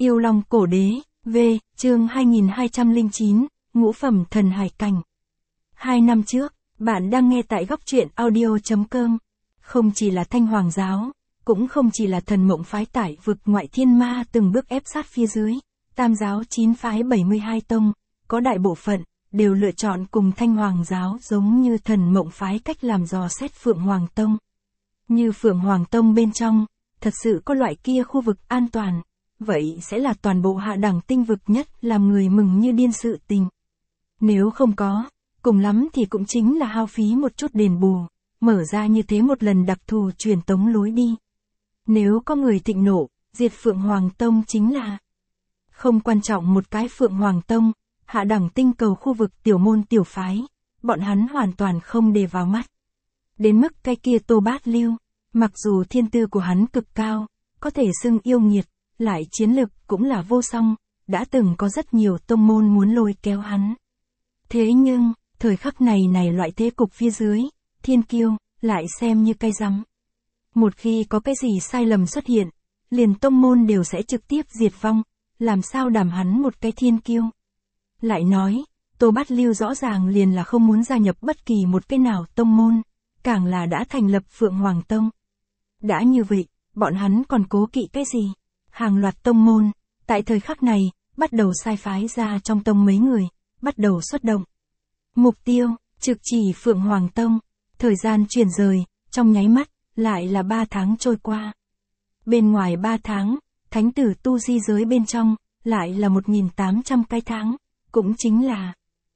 Yêu Long Cổ Đế, V, chương 2209, Ngũ Phẩm Thần Hải Cảnh. 2 năm trước, bạn đang nghe tại góc truyện audio.com. Không chỉ là Thanh Hoàng giáo, cũng không chỉ là Thần Mộng phái tải vực ngoại thiên ma từng bước ép sát phía dưới, Tam giáo 9 phái 72 tông, có đại bộ phận, đều lựa chọn cùng Thanh Hoàng giáo giống như Thần Mộng phái cách làm dò xét Phượng Hoàng Tông. Như Phượng Hoàng Tông bên trong, thật sự có loại kia khu vực an toàn, vậy sẽ là toàn bộ hạ đẳng tinh vực nhất làm người mừng như điên sự tình. Nếu không có, cùng lắm thì cũng chính là hao phí một chút đền bù, mở ra như thế một lần đặc thù truyền tống lối đi. Nếu có người thịnh nộ, diệt Phượng Hoàng Tông chính là không quan trọng một cái Phượng Hoàng Tông, hạ đẳng tinh cầu khu vực tiểu môn tiểu phái, bọn hắn hoàn toàn không để vào mắt. Đến mức cái kia Tô Bát Lưu, mặc dù thiên tư của hắn cực cao, có thể xưng yêu nghiệt, lại chiến lực cũng là vô song, đã từng có rất nhiều tông môn muốn lôi kéo hắn. Thế nhưng, thời khắc này loại thế cục phía dưới, thiên kiêu, lại xem như cây rắm. Một khi có cái gì sai lầm xuất hiện, liền tông môn đều sẽ trực tiếp diệt vong, làm sao đảm hắn một cái thiên kiêu. Lại nói, Tô Bát Lưu rõ ràng liền là không muốn gia nhập bất kỳ một cái nào tông môn, càng là đã thành lập Phượng Hoàng Tông. Đã như vậy, bọn hắn còn cố kỵ cái gì? Hàng loạt tông môn, tại thời khắc này, bắt đầu sai phái ra trong tông mấy người, bắt đầu xuất động. Mục tiêu, trực chỉ Phượng Hoàng Tông, thời gian chuyển rời, trong nháy mắt, lại là 3 tháng trôi qua. Bên ngoài 3 tháng, thánh tử tu di giới bên trong, lại là 1.800 cái tháng, cũng chính là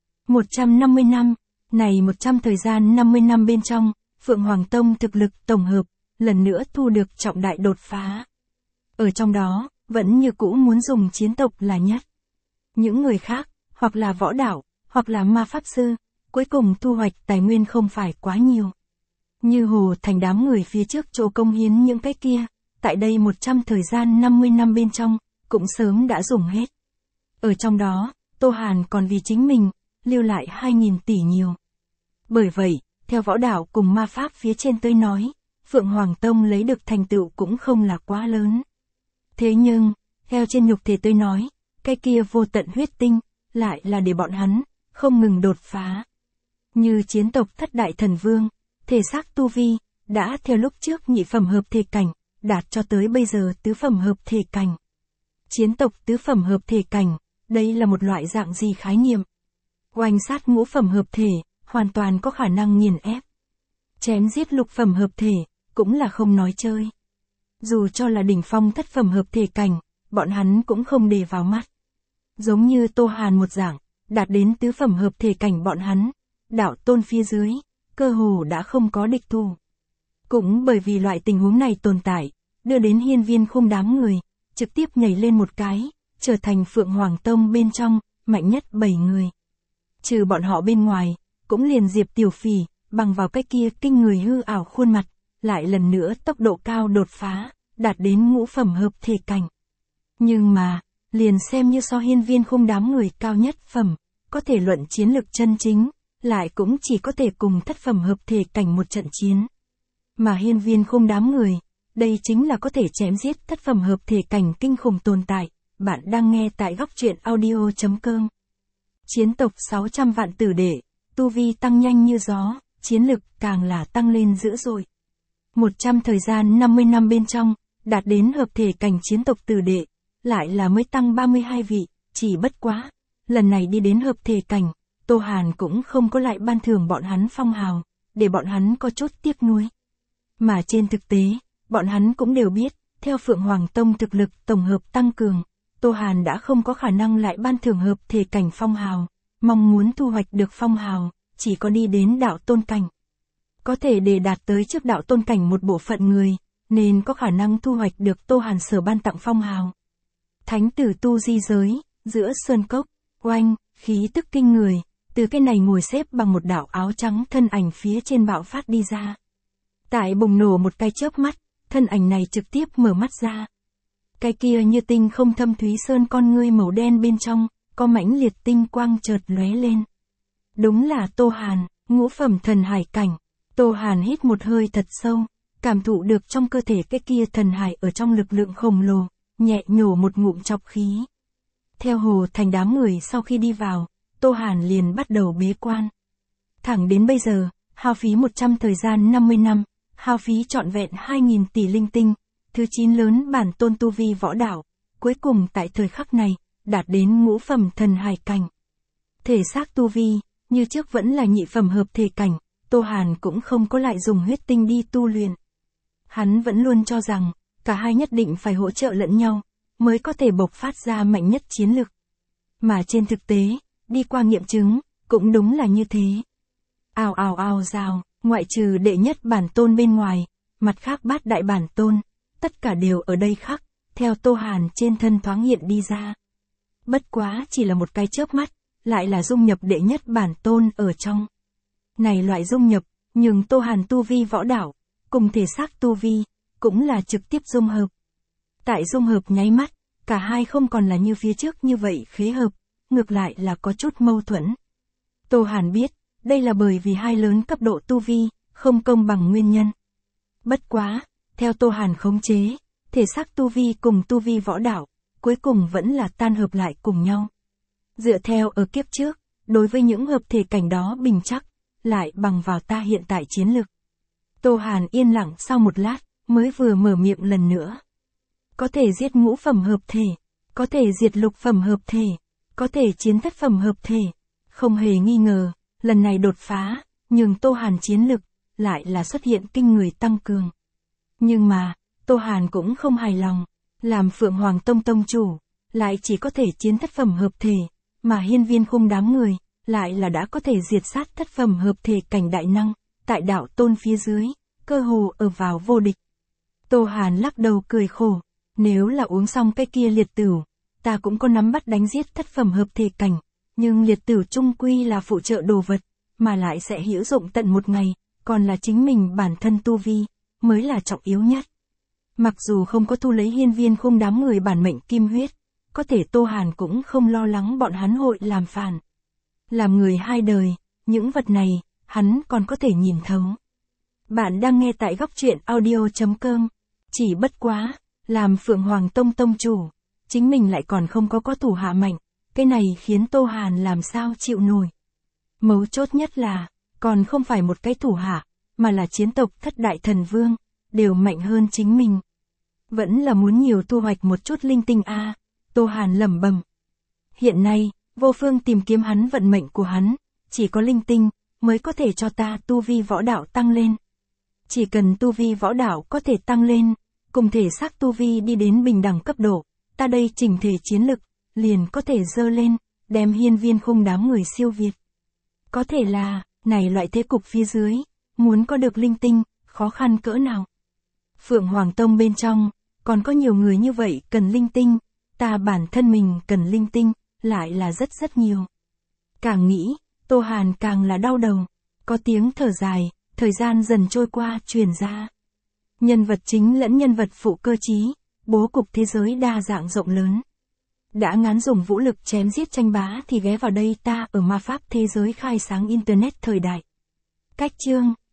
150 năm, này 100 thời gian 50 năm bên trong, Phượng Hoàng Tông thực lực tổng hợp, lần nữa thu được trọng đại đột phá. Ở trong đó, vẫn như cũ muốn dùng chiến tộc là nhất. Những người khác, hoặc là võ đạo, hoặc là ma pháp sư, cuối cùng thu hoạch tài nguyên không phải quá nhiều. Như Hồ Thành đám người phía trước chỗ công hiến những cái kia, tại đây 100 thời gian 50 năm bên trong, cũng sớm đã dùng hết. Ở trong đó, Tô Hàn còn vì chính mình, lưu lại 2.000 tỷ nhiều. Bởi vậy, theo võ đạo cùng ma pháp phía trên tới nói, Phượng Hoàng Tông lấy được thành tựu cũng không là quá lớn. Thế nhưng, theo trên nhục thể tới nói, cái kia vô tận huyết tinh, lại là để bọn hắn, không ngừng đột phá. Như chiến tộc thất đại thần vương, thể xác tu vi, đã theo lúc trước nhị phẩm hợp thể cảnh, đạt cho tới bây giờ tứ phẩm hợp thể cảnh. Chiến tộc tứ phẩm hợp thể cảnh, đây là một loại dạng gì khái niệm? Oanh sát ngũ phẩm hợp thể, hoàn toàn có khả năng nghiền ép. Chém giết lục phẩm hợp thể, cũng là không nói chơi. Dù cho là đỉnh phong thất phẩm hợp thể cảnh, bọn hắn cũng không để vào mắt. Giống như Tô Hàn một dạng, đạt đến tứ phẩm hợp thể cảnh bọn hắn, đạo tôn phía dưới, cơ hồ đã không có địch thủ. Cũng bởi vì loại tình huống này tồn tại, đưa đến hiên viên khung đám người, trực tiếp nhảy lên một cái, trở thành Phượng Hoàng Tông bên trong, mạnh nhất 7 người. Trừ bọn họ bên ngoài, cũng liền Diệp Tiểu Phỉ, bằng vào cái kia kinh người hư ảo khuôn mặt, lại lần nữa tốc độ cao đột phá, đạt đến ngũ phẩm hợp thể cảnh. Nhưng mà, liền xem như so hiên viên khung đám người cao nhất phẩm, có thể luận chiến lực chân chính, lại cũng chỉ có thể cùng thất phẩm hợp thể cảnh một trận chiến. Mà hiên viên khung đám người, đây chính là có thể chém giết thất phẩm hợp thể cảnh kinh khủng tồn tại, bạn đang nghe tại góc truyện audio.com. Chiến tộc 600 vạn tử đệ, tu vi tăng nhanh như gió, chiến lực càng là tăng lên dữ dội. 100 thời gian 50 năm bên trong, đạt đến hợp thể cảnh chiến tộc tử đệ, lại là mới tăng 32 vị, chỉ bất quá. Lần này đi đến hợp thể cảnh, Tô Hàn cũng không có lại ban thưởng bọn hắn phong hào, để bọn hắn có chút tiếc nuối. Mà trên thực tế, bọn hắn cũng đều biết, theo Phượng Hoàng Tông thực lực tổng hợp tăng cường, Tô Hàn đã không có khả năng lại ban thưởng hợp thể cảnh phong hào, mong muốn thu hoạch được phong hào, chỉ có đi đến đạo tôn cảnh. Có thể để đạt tới trước đạo tôn cảnh một bộ phận người, nên có khả năng thu hoạch được Tô Hàn sở ban tặng phong hào. Thánh tử tu di giới, giữa sơn cốc, oanh, khí tức kinh người, từ cái này ngồi xếp bằng một đạo áo trắng thân ảnh phía trên bạo phát đi ra. Tại bùng nổ một cái chớp mắt, thân ảnh này trực tiếp mở mắt ra. Cái kia như tinh không thâm thúy sơn con ngươi màu đen bên trong, có mãnh liệt tinh quang chợt lóe lên. Đúng là Tô Hàn, ngũ phẩm thần hải cảnh. Tô Hàn hít một hơi thật sâu, cảm thụ được trong cơ thể cái kia thần hải ở trong lực lượng khổng lồ, nhẹ nhổ một ngụm chọc khí. Theo Hồ Thành đám người sau khi đi vào, Tô Hàn liền bắt đầu bế quan. Thẳng đến bây giờ, hao phí 100 thời gian 50 năm, hao phí trọn vẹn 2.000 tỷ linh tinh, thứ 9 lớn bản tôn tu vi võ đạo, cuối cùng tại thời khắc này, đạt đến ngũ phẩm thần hải cảnh. Thể xác tu vi, như trước vẫn là nhị phẩm hợp thể cảnh, Tô Hàn cũng không có lại dùng huyết tinh đi tu luyện. Hắn vẫn luôn cho rằng, cả hai nhất định phải hỗ trợ lẫn nhau, mới có thể bộc phát ra mạnh nhất chiến lực. Mà trên thực tế, đi qua nghiệm chứng, cũng đúng là như thế. Ào ào ào rào, ngoại trừ đệ nhất bản tôn bên ngoài, mặt khác bát đại bản tôn, tất cả đều ở đây khắc, theo Tô Hàn trên thân thoáng hiện đi ra. Bất quá chỉ là một cái chớp mắt, lại là dung nhập đệ nhất bản tôn ở trong. Này loại dung nhập, nhưng Tô Hàn tu vi võ đạo, cùng thể xác tu vi, cũng là trực tiếp dung hợp. Tại dung hợp nháy mắt, cả hai không còn là như phía trước như vậy khế hợp, ngược lại là có chút mâu thuẫn. Tô Hàn biết, đây là bởi vì hai lớn cấp độ tu vi, không công bằng nguyên nhân. Bất quá, theo Tô Hàn khống chế, thể xác tu vi cùng tu vi võ đạo, cuối cùng vẫn là tan hợp lại cùng nhau. Dựa theo ở kiếp trước, đối với những hợp thể cảnh đó bình chắc, lại bằng vào ta hiện tại chiến lực. Tô Hàn yên lặng sau một lát, mới vừa mở miệng lần nữa. Có thể giết ngũ phẩm hợp thể, có thể diệt lục phẩm hợp thể, có thể chiến thất phẩm hợp thể. Không hề nghi ngờ, lần này đột phá, nhưng Tô Hàn chiến lực, lại là xuất hiện kinh người tăng cường. Nhưng mà, Tô Hàn cũng không hài lòng, làm Phượng Hoàng Tông tông chủ, lại chỉ có thể chiến thất phẩm hợp thể, mà Hiên Viên Khung đám người, lại là đã có thể diệt sát thất phẩm hợp thể cảnh đại năng, tại đạo tôn phía dưới, cơ hồ ở vào vô địch. Tô Hàn lắc đầu cười khổ, nếu là uống xong cái kia liệt tửu, ta cũng có nắm bắt đánh giết thất phẩm hợp thể cảnh, nhưng liệt tửu chung quy là phụ trợ đồ vật, mà lại sẽ hữu dụng tận một ngày, còn là chính mình bản thân tu vi, mới là trọng yếu nhất. Mặc dù không có thu lấy Hiên Viên Khung đám người bản mệnh kim huyết, có thể Tô Hàn cũng không lo lắng bọn hắn hội làm phản. Làm người hai đời, những vật này, hắn còn có thể nhìn thấu. Bạn đang nghe tại góc truyện audio.com. Chỉ bất quá, làm Phượng Hoàng Tông tông chủ, chính mình lại còn không có thủ hạ mạnh, cái này khiến Tô Hàn làm sao chịu nổi. Mấu chốt nhất là, còn không phải một cái thủ hạ, mà là chiến tộc thất đại thần vương, đều mạnh hơn chính mình. Vẫn là muốn nhiều thu hoạch một chút linh tinh a. Tô Hàn lẩm bẩm. Hiện nay, vô phương tìm kiếm hắn vận mệnh của hắn, chỉ có linh tinh, mới có thể cho ta tu vi võ đạo tăng lên. Chỉ cần tu vi võ đạo có thể tăng lên, cùng thể xác tu vi đi đến bình đẳng cấp độ, ta đây chỉnh thể chiến lực, liền có thể dơ lên, đem Hiên Viên Khung đám người siêu việt. Có thể là, này loại thế cục phía dưới, muốn có được linh tinh, khó khăn cỡ nào. Phượng Hoàng Tông bên trong, còn có nhiều người như vậy cần linh tinh, ta bản thân mình cần linh tinh, lại là rất nhiều. Càng nghĩ, Tô Hàn càng là đau đầu, có tiếng thở dài, thời gian dần trôi qua truyền ra. Nhân vật chính lẫn nhân vật phụ cơ trí, bố cục thế giới đa dạng rộng lớn. Đã ngán dùng vũ lực chém giết tranh bá thì ghé vào đây ta ở ma pháp thế giới khai sáng Internet thời đại. Cách chương